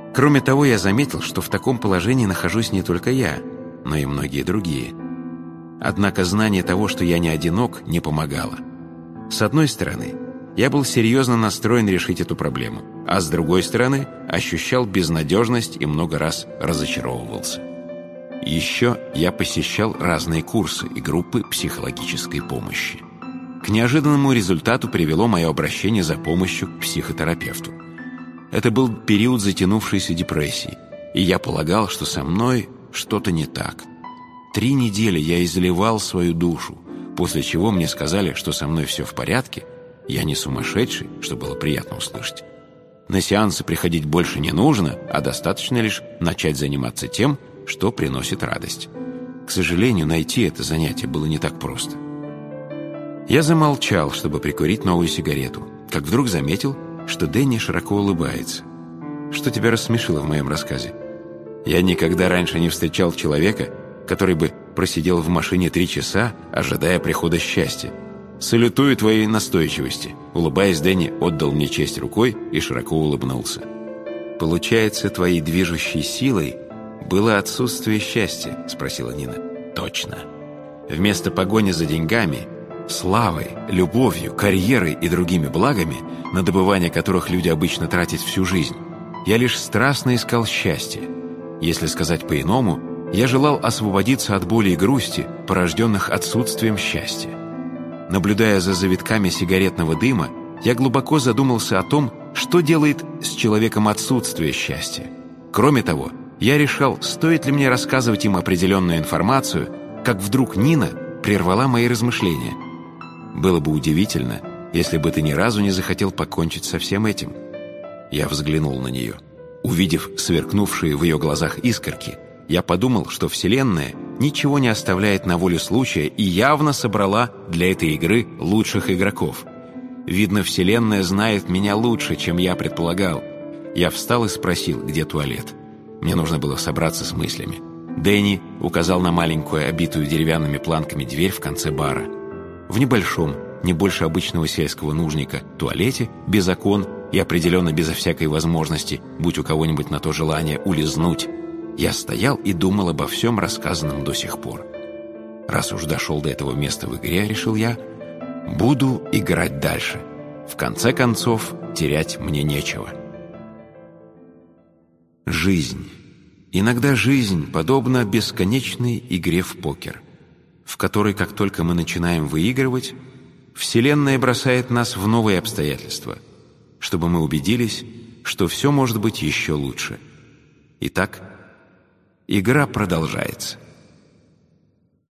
Кроме того, я заметил, что в таком положении нахожусь не только я, но и многие другие. Однако знание того, что я не одинок, не помогало. С одной стороны, я был серьезно настроен решить эту проблему, а с другой стороны, ощущал безнадежность и много раз разочаровывался. Еще я посещал разные курсы и группы психологической помощи. К неожиданному результату привело мое обращение за помощью к психотерапевту. Это был период затянувшейся депрессии, и я полагал, что со мной что-то не так. 3 недели я изливал свою душу, после чего мне сказали, что со мной все в порядке, я не сумасшедший, что было приятно услышать. На сеансы приходить больше не нужно, а достаточно лишь начать заниматься тем, что приносит радость. К сожалению, найти это занятие было не так просто. Я замолчал, чтобы прикурить новую сигарету, как вдруг заметил, что Дэнни широко улыбается. «Что тебя рассмешило в моем рассказе?» Я никогда раньше не встречал человека, который бы просидел в машине 3 часа, ожидая прихода счастья. «Салютую твоей настойчивости», — улыбаясь, Дэнни отдал мне честь рукой и широко улыбнулся. «Получается, твоей движущей силой было отсутствие счастья?» — спросила Нина. «Точно. Вместо погони за деньгами, славой, любовью, карьерой и другими благами, на добывание которых люди обычно тратят всю жизнь, я лишь страстно искал счастье. Если сказать по-иному, я желал освободиться от боли и грусти, порожденных отсутствием счастья. Наблюдая за завитками сигаретного дыма, я глубоко задумался о том, что делает с человеком отсутствие счастья. Кроме того, я решал, стоит ли мне рассказывать им определенную информацию, как вдруг Нина прервала мои размышления. «Было бы удивительно, если бы ты ни разу не захотел покончить со всем этим». Я взглянул на нее. Увидев сверкнувшие в ее глазах искорки, я подумал, что Вселенная ничего не оставляет на волю случая и явно собрала для этой игры лучших игроков. Видно, Вселенная знает меня лучше, чем я предполагал. Я встал и спросил, где туалет. Мне нужно было собраться с мыслями. Дэнни указал на маленькую, обитую деревянными планками дверь в конце бара. В небольшом, не больше обычного сельского нужника, туалете, без окон и определенно безо всякой возможности, будь у кого-нибудь на то желание, улизнуть, я стоял и думал обо всем рассказанном до сих пор. Раз уж дошел до этого места в игре, решил я, буду играть дальше. В конце концов, терять мне нечего. Жизнь. Иногда жизнь подобна бесконечной игре в покер, в которой, как только мы начинаем выигрывать, Вселенная бросает нас в новые обстоятельства, чтобы мы убедились, что все может быть еще лучше. Итак, игра продолжается.